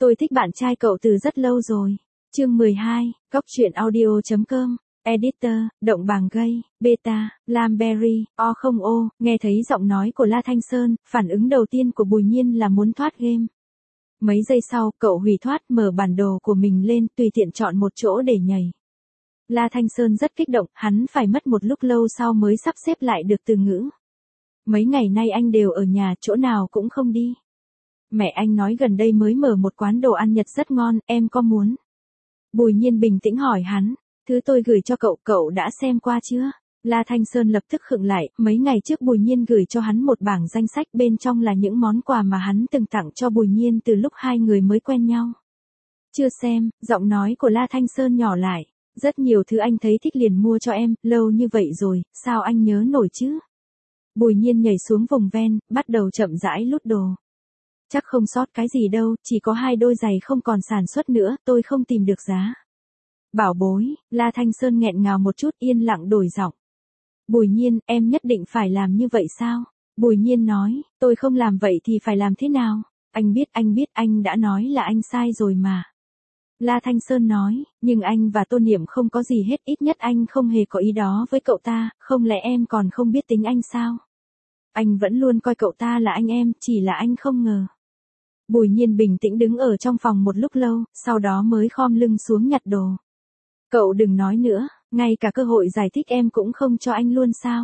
Tôi thích bạn trai cậu từ rất lâu rồi. Chương 12, Góc truyện audio.com. Editor, Động Bàng Gây, Beta, Lamberry, O không O. Nghe thấy giọng nói của La Thanh Sơn, phản ứng đầu tiên của Bùi Nhiên là muốn thoát game. Mấy giây sau, cậu hủy thoát, mở bản đồ của mình lên, tùy tiện chọn một chỗ để nhảy. La Thanh Sơn rất kích động, hắn phải mất một lúc lâu sau mới sắp xếp lại được từ ngữ. Mấy ngày nay anh đều ở nhà, chỗ nào cũng không đi. Mẹ anh nói gần đây mới mở một quán đồ ăn Nhật rất ngon, em có muốn? Bùi Nhiên bình tĩnh hỏi hắn, thứ tôi gửi cho cậu, cậu đã xem qua chưa? La Thanh Sơn lập tức khựng lại, mấy ngày trước Bùi Nhiên gửi cho hắn một bảng danh sách, bên trong là những món quà mà hắn từng tặng cho Bùi Nhiên từ lúc hai người mới quen nhau. Chưa xem, giọng nói của La Thanh Sơn nhỏ lại, rất nhiều thứ anh thấy thích liền mua cho em, lâu như vậy rồi, sao anh nhớ nổi chứ? Bùi Nhiên nhảy xuống vùng ven, bắt đầu chậm rãi lút đồ. Chắc không sót cái gì đâu, chỉ có 2 đôi giày không còn sản xuất nữa, tôi không tìm được giá. Bảo bối, La Thanh Sơn nghẹn ngào một chút, yên lặng đổi giọng. Bùi Nhiên, em nhất định phải làm như vậy sao? Bùi Nhiên nói, tôi không làm vậy thì phải làm thế nào? Anh biết, anh đã nói là anh sai rồi mà. La Thanh Sơn nói, nhưng anh và Tô Niệm không có gì hết, ít nhất anh không hề có ý đó với cậu ta, không lẽ em còn không biết tính anh sao? Anh vẫn luôn coi cậu ta là anh em, chỉ là anh không ngờ. Bùi Nhiên bình tĩnh đứng ở trong phòng một lúc lâu, sau đó mới khom lưng xuống nhặt đồ. Cậu đừng nói nữa, ngay cả cơ hội giải thích em cũng không cho anh luôn sao?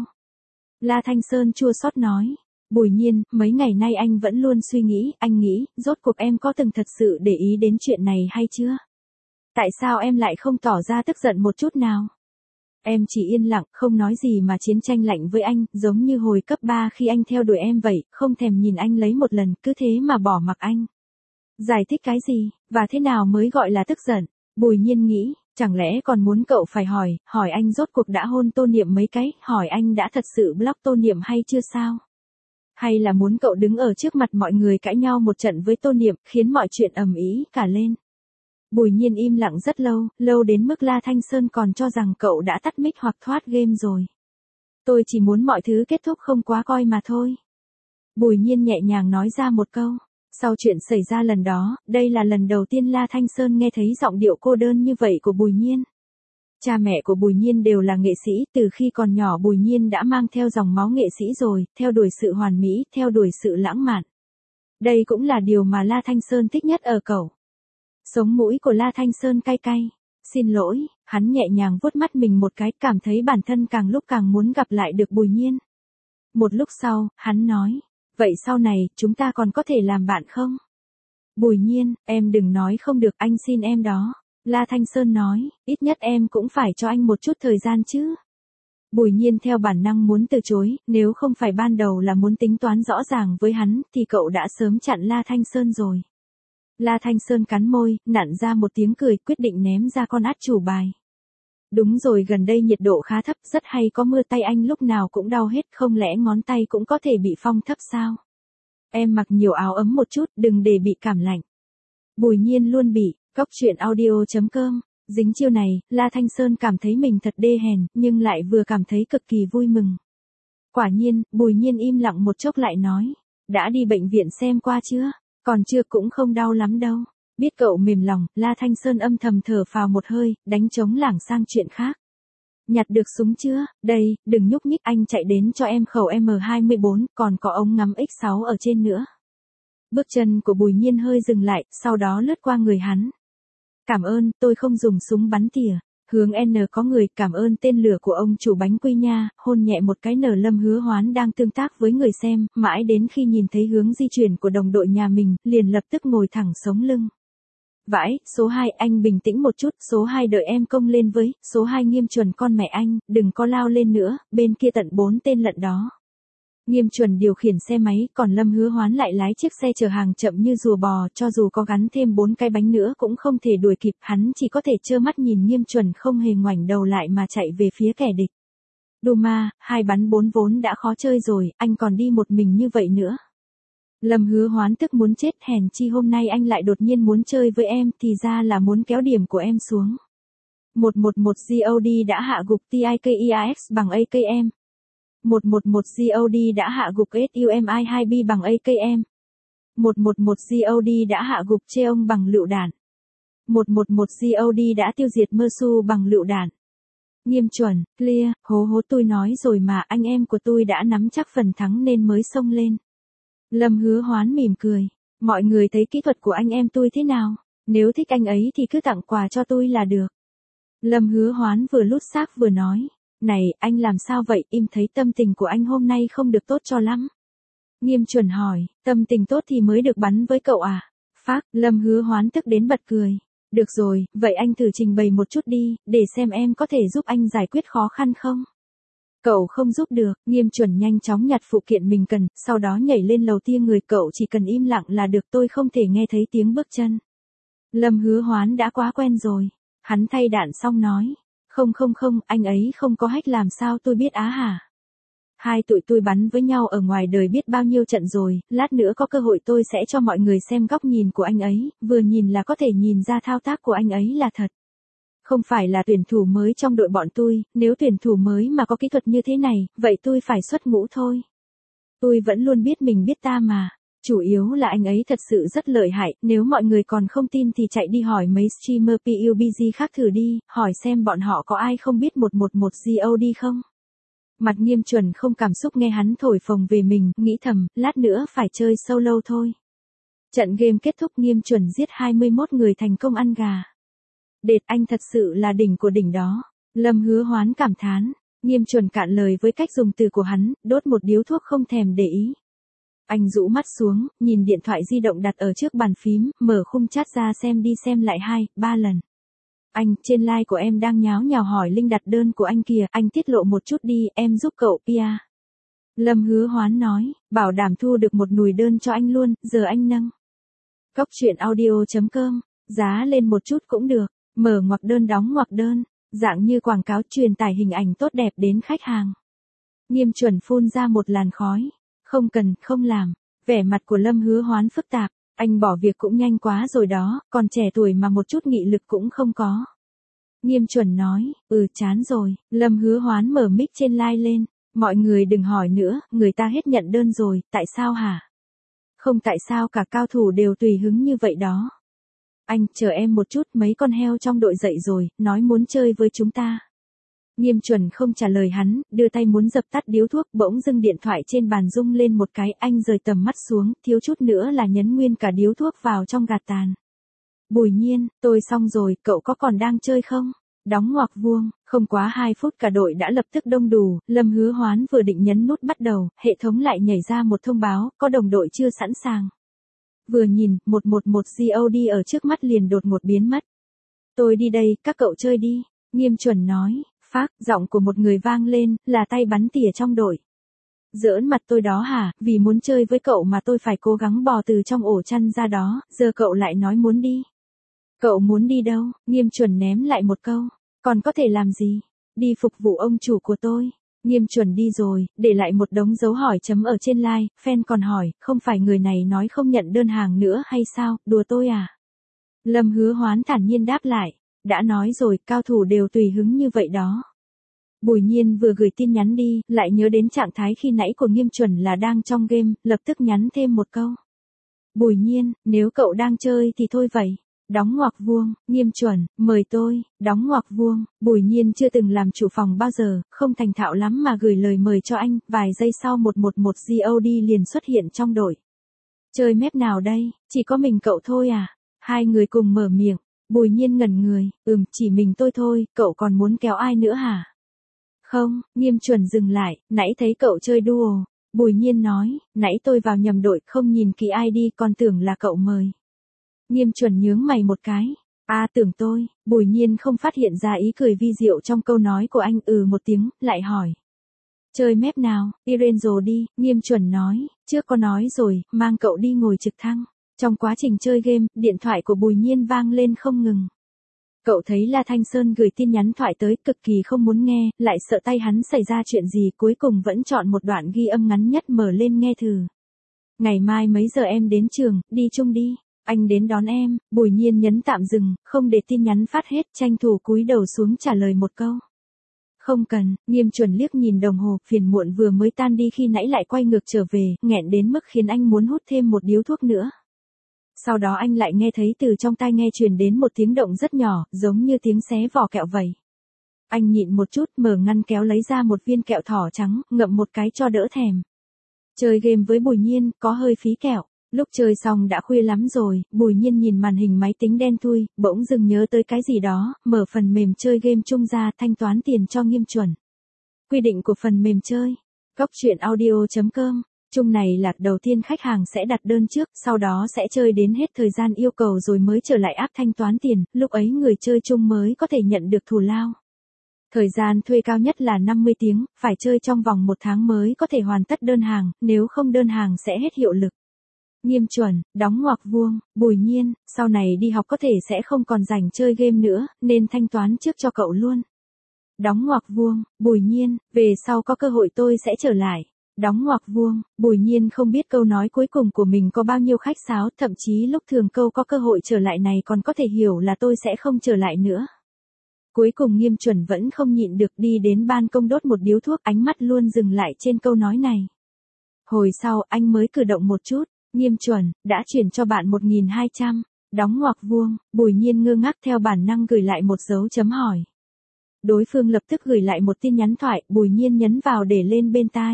La Thanh Sơn chua xót nói. Bùi Nhiên, mấy ngày nay anh vẫn luôn suy nghĩ, anh nghĩ, rốt cuộc em có từng thật sự để ý đến chuyện này hay chưa? Tại sao em lại không tỏ ra tức giận một chút nào? Em chỉ yên lặng, không nói gì mà chiến tranh lạnh với anh, giống như hồi cấp 3 khi anh theo đuổi em vậy, không thèm nhìn anh lấy một lần, cứ thế mà bỏ mặc anh. Giải thích cái gì, và thế nào mới gọi là tức giận? Bùi Nhiên nghĩ, chẳng lẽ còn muốn cậu phải hỏi anh rốt cuộc đã hôn Tô Niệm mấy cái, hỏi anh đã thật sự block Tô Niệm hay chưa sao? Hay là muốn cậu đứng ở trước mặt mọi người cãi nhau một trận với Tô Niệm, khiến mọi chuyện ầm ĩ cả lên? Bùi Nhiên im lặng rất lâu, lâu đến mức La Thanh Sơn còn cho rằng cậu đã tắt mic hoặc thoát game rồi. Tôi chỉ muốn mọi thứ kết thúc không quá coi mà thôi. Bùi Nhiên nhẹ nhàng nói ra một câu. Sau chuyện xảy ra lần đó, đây là lần đầu tiên La Thanh Sơn nghe thấy giọng điệu cô đơn như vậy của Bùi Nhiên. Cha mẹ của Bùi Nhiên đều là nghệ sĩ, từ khi còn nhỏ Bùi Nhiên đã mang theo dòng máu nghệ sĩ rồi, theo đuổi sự hoàn mỹ, theo đuổi sự lãng mạn. Đây cũng là điều mà La Thanh Sơn thích nhất ở cậu. Sống mũi của La Thanh Sơn cay cay. Xin lỗi, hắn nhẹ nhàng vuốt mắt mình một cái, cảm thấy bản thân càng lúc càng muốn gặp lại được Bùi Nhiên. Một lúc sau, hắn nói, vậy sau này, chúng ta còn có thể làm bạn không? Bùi Nhiên, em đừng nói không được, anh xin em đó. La Thanh Sơn nói, ít nhất em cũng phải cho anh một chút thời gian chứ. Bùi Nhiên theo bản năng muốn từ chối, nếu không phải ban đầu là muốn tính toán rõ ràng với hắn, thì cậu đã sớm chặn La Thanh Sơn rồi. La Thanh Sơn cắn môi, nặn ra một tiếng cười, quyết định ném ra con át chủ bài. Đúng rồi, gần đây nhiệt độ khá thấp, rất hay có mưa, tay anh lúc nào cũng đau hết, không lẽ ngón tay cũng có thể bị phong thấp sao? Em mặc nhiều áo ấm một chút, đừng để bị cảm lạnh. Bùi Nhiên luôn bị, Góc truyện audio.com. Dính chiêu này, La Thanh Sơn cảm thấy mình thật đê hèn, nhưng lại vừa cảm thấy cực kỳ vui mừng. Quả nhiên, Bùi Nhiên im lặng một chốc lại nói, đã đi bệnh viện xem qua chưa? Còn chưa, cũng không đau lắm đâu. Biết cậu mềm lòng, La Thanh Sơn âm thầm thở phào một hơi, đánh trống lảng sang chuyện khác. Nhặt được súng chưa? Đây, đừng nhúc nhích, anh chạy đến cho em khẩu M24, còn có ống ngắm X6 ở trên nữa. Bước chân của Bùi Nhiên hơi dừng lại, sau đó lướt qua người hắn. Cảm ơn, tôi không dùng súng bắn tỉa. Hướng N có người, cảm ơn tên lửa của ông chủ bánh quy nha, hôn nhẹ một cái nở Lâm Hứa Hoán đang tương tác với người xem, mãi đến khi nhìn thấy hướng di chuyển của đồng đội nhà mình, liền lập tức ngồi thẳng sống lưng. Vãi, số 2, anh bình tĩnh một chút, số 2 đợi em công lên với, số 2 Nghiêm Chuẩn con mẹ anh, đừng có lao lên nữa, bên kia tận 4 tên lận đó. Nghiêm Chuẩn điều khiển xe máy, còn Lâm Hứa Hoán lại lái chiếc xe chở hàng chậm như rùa bò, cho dù có gắn thêm 4 cái bánh nữa cũng không thể đuổi kịp, hắn chỉ có thể trơ mắt nhìn Nghiêm Chuẩn không hề ngoảnh đầu lại mà chạy về phía kẻ địch. Duma, 2 bắn 4 vốn đã khó chơi rồi, anh còn đi một mình như vậy nữa. Lâm Hứa Hoán tức muốn chết, hèn chi hôm nay anh lại đột nhiên muốn chơi với em, thì ra là muốn kéo điểm của em xuống. 111 GOD đã hạ gục TIKIAX bằng AKM. 111 GOD đã hạ gục SUMI 2B bằng AKM. 111 God đã hạ gục Cheong bằng lựu đạn. 111 God đã tiêu diệt Mersu bằng lựu đạn. Nghiêm chuẩn, clear, hố tôi nói rồi mà, anh em của tôi đã nắm chắc phần thắng nên mới xông lên. Lâm Hứa Hoán mỉm cười. Mọi người thấy kỹ thuật của anh em tôi thế nào? Nếu thích anh ấy thì cứ tặng quà cho tôi là được. Lâm Hứa Hoán vừa lút xác vừa nói. Này, anh làm sao vậy? Im thấy tâm tình của anh hôm nay không được tốt cho lắm. Nghiêm chuẩn hỏi, tâm tình tốt thì mới được bắn với cậu à? Phác, Lâm Hứa Hoán tức đến bật cười. Được rồi, vậy anh thử trình bày một chút đi, để xem em có thể giúp anh giải quyết khó khăn không? Cậu không giúp được, Nghiêm chuẩn nhanh chóng nhặt phụ kiện mình cần, sau đó nhảy lên lầu tia người, cậu chỉ cần im lặng là được, tôi không thể nghe thấy tiếng bước chân. Lâm Hứa Hoán đã quá quen rồi. Hắn thay đạn xong nói. Không, anh ấy không có hack, làm sao tôi biết á hả? Hai tụi tôi bắn với nhau ở ngoài đời biết bao nhiêu trận rồi, lát nữa có cơ hội tôi sẽ cho mọi người xem góc nhìn của anh ấy, vừa nhìn là có thể nhìn ra thao tác của anh ấy là thật. Không phải là tuyển thủ mới trong đội bọn tôi, nếu tuyển thủ mới mà có kỹ thuật như thế này, vậy tôi phải xuất ngũ thôi. Tôi vẫn luôn biết mình biết ta mà. Chủ yếu là anh ấy thật sự rất lợi hại, nếu mọi người còn không tin thì chạy đi hỏi mấy streamer PUBG khác thử đi, hỏi xem bọn họ có ai không biết 111 God không. Mặt Nghiêm chuẩn không cảm xúc nghe hắn thổi phồng về mình, nghĩ thầm, lát nữa phải chơi solo thôi. Trận game kết thúc, Nghiêm chuẩn giết 21 người thành công ăn gà. Đệt, anh thật sự là đỉnh của đỉnh đó. Lâm Hứa Hoán cảm thán. Nghiêm chuẩn cạn lời với cách dùng từ của hắn, đốt một điếu thuốc không thèm để ý. Anh rũ mắt xuống, nhìn điện thoại di động đặt ở trước bàn phím, mở khung chat ra xem đi xem lại 2-3 lần. Anh, trên like của em đang nháo nhào hỏi link đặt đơn của anh kìa, anh tiết lộ một chút đi, em giúp cậu Pia. Lâm Hứa Hoán nói, bảo đảm thu được một nùi đơn cho anh luôn, giờ anh nâng. Cóc truyện audio.com, giá lên một chút cũng được, mở ngoặc đơn đóng ngoặc đơn, dạng như quảng cáo truyền tải hình ảnh tốt đẹp đến khách hàng. Nghiêm chuẩn phun ra một làn khói. Không cần, không làm. Vẻ mặt của Lâm Hứa Hoán phức tạp, anh bỏ việc cũng nhanh quá rồi đó, còn trẻ tuổi mà một chút nghị lực cũng không có. Nghiêm chuẩn nói, chán rồi, Lâm Hứa Hoán mở mic trên like lên, mọi người đừng hỏi nữa, người ta hết nhận đơn rồi, tại sao hả? Không tại sao cả, cao thủ đều tùy hứng như vậy đó. Anh, chờ em một chút, mấy con heo trong đội dậy rồi, nói muốn chơi với chúng ta. Nghiêm chuẩn không trả lời hắn, đưa tay muốn dập tắt điếu thuốc, bỗng dưng điện thoại trên bàn rung lên một cái, anh rời tầm mắt xuống, thiếu chút nữa là nhấn nguyên cả điếu thuốc vào trong gạt tàn. Bùi Nhiên, tôi xong rồi, cậu có còn đang chơi không? Đóng ngoặc vuông, không quá 2 phút cả đội đã lập tức đông đủ, Lâm Hứa Hoán vừa định nhấn nút bắt đầu, hệ thống lại nhảy ra một thông báo, có đồng đội chưa sẵn sàng. Vừa nhìn, 111 God ở trước mắt liền đột ngột biến mất. Tôi đi đây, các cậu chơi đi, Nghiêm chuẩn nói. Phác, giọng của một người vang lên, là tay bắn tỉa trong đội. Giỡn mặt tôi đó hả, vì muốn chơi với cậu mà tôi phải cố gắng bò từ trong ổ chăn ra đó, giờ cậu lại nói muốn đi. Cậu muốn đi đâu? Nghiêm chuẩn ném lại một câu. Còn có thể làm gì? Đi phục vụ ông chủ của tôi. Nghiêm chuẩn đi rồi, để lại một đống dấu hỏi chấm ở trên like, fan còn hỏi, không phải người này nói không nhận đơn hàng nữa hay sao, đùa tôi à? Lâm Hứa Hoán thản nhiên đáp lại. Đã nói rồi, cao thủ đều tùy hứng như vậy đó. Bùi Nhiên vừa gửi tin nhắn đi, lại nhớ đến trạng thái khi nãy của Nghiêm chuẩn là đang trong game, lập tức nhắn thêm một câu. Bùi Nhiên, nếu cậu đang chơi thì thôi vậy. Đóng ngoặc vuông, Nghiêm chuẩn, mời tôi, đóng ngoặc vuông, Bùi Nhiên chưa từng làm chủ phòng bao giờ, không thành thạo lắm mà gửi lời mời cho anh, vài giây sau 111 God liền xuất hiện trong đội. Chơi map nào đây, chỉ có mình cậu thôi à? Hai người cùng mở miệng. Bùi Nhiên ngẩn người, chỉ mình tôi thôi, cậu còn muốn kéo ai nữa hả? Không, Nghiêm chuẩn dừng lại, nãy thấy cậu chơi duo. Bùi Nhiên nói, nãy tôi vào nhầm đội, không nhìn kỹ ID còn tưởng là cậu mời. Nghiêm chuẩn nhướng mày một cái. Tưởng tôi, Bùi Nhiên không phát hiện ra ý cười vi diệu trong câu nói của anh, một tiếng, lại hỏi. Chơi map nào, Irenzo đi, Nghiêm chuẩn nói, trước có nói rồi, mang cậu đi ngồi trực thăng. Trong quá trình chơi game, điện thoại của Bùi Nhiên vang lên không ngừng. Cậu thấy La Thanh Sơn gửi tin nhắn thoại tới, cực kỳ không muốn nghe, lại sợ tay hắn xảy ra chuyện gì, cuối cùng vẫn chọn một đoạn ghi âm ngắn nhất mở lên nghe thử. Ngày mai mấy giờ em đến trường, đi chung đi, anh đến đón em. Bùi Nhiên nhấn tạm dừng, không để tin nhắn phát hết, tranh thủ cúi đầu xuống trả lời một câu. Không cần, Nghiêm Chuẩn liếc nhìn đồng hồ, phiền muộn vừa mới tan đi khi nãy lại quay ngược trở về, nghẹn đến mức khiến anh muốn hút thêm một điếu thuốc nữa. Sau đó anh lại nghe thấy từ trong tai nghe truyền đến một tiếng động rất nhỏ, giống như tiếng xé vỏ kẹo vậy. Anh nhịn một chút, mở ngăn kéo lấy ra một viên kẹo thỏ trắng, ngậm một cái cho đỡ thèm. Chơi game với Bùi Nhiên, có hơi phí kẹo. Lúc chơi xong đã khuya lắm rồi, Bùi Nhiên nhìn màn hình máy tính đen thui, bỗng dưng nhớ tới cái gì đó, mở phần mềm chơi game chung ra thanh toán tiền cho Nghiêm Chuẩn. Quy định của phần mềm chơi. Góc truyện audio.com. Chung này là đầu tiên khách hàng sẽ đặt đơn trước, sau đó sẽ chơi đến hết thời gian yêu cầu rồi mới trở lại app thanh toán tiền, lúc ấy người chơi chung mới có thể nhận được thù lao. Thời gian thuê cao nhất là 50 tiếng, phải chơi trong vòng 1 tháng mới có thể hoàn tất đơn hàng, nếu không đơn hàng sẽ hết hiệu lực. Nghiêm Chuẩn, đóng ngoặc vuông, Bùi Nhiên, sau này đi học có thể sẽ không còn rảnh chơi game nữa, nên thanh toán trước cho cậu luôn. Đóng ngoặc vuông, Bùi Nhiên, về sau có cơ hội tôi sẽ trở lại. Đóng ngoặc vuông, Bùi Nhiên không biết câu nói cuối cùng của mình có bao nhiêu khách sáo, thậm chí lúc thường câu có cơ hội trở lại này còn có thể hiểu là tôi sẽ không trở lại nữa. Cuối cùng Nghiêm Chuẩn vẫn không nhịn được đi đến ban công đốt một điếu thuốc, ánh mắt luôn dừng lại trên câu nói này. Hồi sau anh mới cử động một chút, Nghiêm Chuẩn, đã chuyển cho bạn 1.200, đóng ngoặc vuông, Bùi Nhiên ngơ ngác theo bản năng gửi lại một dấu chấm hỏi. Đối phương lập tức gửi lại một tin nhắn thoại, Bùi Nhiên nhấn vào để lên bên tai.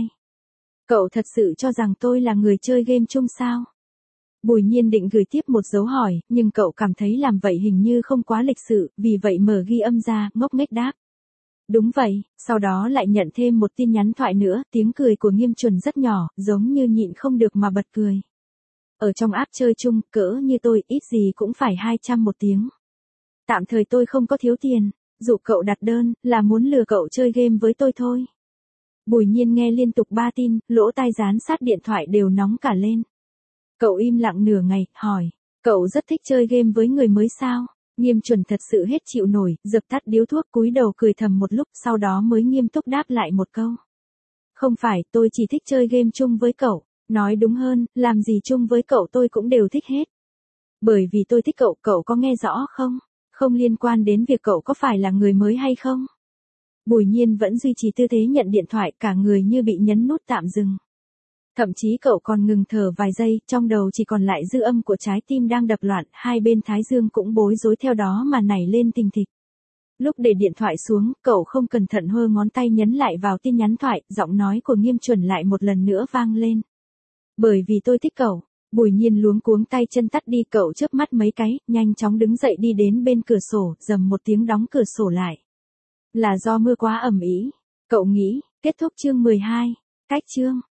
Cậu thật sự cho rằng tôi là người chơi game chung sao? Bùi Nhiên định gửi tiếp một dấu hỏi, nhưng cậu cảm thấy làm vậy hình như không quá lịch sự, vì vậy mở ghi âm ra, ngốc nghếch đáp. Đúng vậy, sau đó lại nhận thêm một tin nhắn thoại nữa, tiếng cười của Nghiêm Chuẩn rất nhỏ, giống như nhịn không được mà bật cười. Ở trong app chơi chung, cỡ như tôi, ít gì cũng phải 200 một tiếng. Tạm thời tôi không có thiếu tiền, dụ cậu đặt đơn, là muốn lừa cậu chơi game với tôi thôi. Bùi Nhiên nghe liên tục 3 tin, lỗ tai dán sát điện thoại đều nóng cả lên. Cậu im lặng nửa ngày, hỏi, cậu rất thích chơi game với người mới sao? Nghiêm Chuẩn thật sự hết chịu nổi, dập tắt điếu thuốc cúi đầu cười thầm một lúc, sau đó mới nghiêm túc đáp lại một câu. Không phải, tôi chỉ thích chơi game chung với cậu, nói đúng hơn, làm gì chung với cậu tôi cũng đều thích hết. Bởi vì tôi thích cậu, cậu có nghe rõ không? Không liên quan đến việc cậu có phải là người mới hay không? Bùi Nhiên vẫn duy trì tư thế nhận điện thoại, cả người như bị nhấn nút tạm dừng. Thậm chí cậu còn ngừng thở vài giây, trong đầu chỉ còn lại dư âm của trái tim đang đập loạn, hai bên thái dương cũng bối rối theo đó mà nảy lên thình thịch. Lúc để điện thoại xuống, cậu không cẩn thận hơ ngón tay nhấn lại vào tin nhắn thoại, giọng nói của Nghiêm Chuẩn lại một lần nữa vang lên. Bởi vì tôi thích cậu. Bùi Nhiên luống cuống tay chân tắt đi, cậu chớp mắt mấy cái, nhanh chóng đứng dậy đi đến bên cửa sổ, rầm một tiếng đóng cửa sổ lại. Là do mưa quá ầm ĩ. Cậu nghĩ, kết thúc chương 12. Cách chương.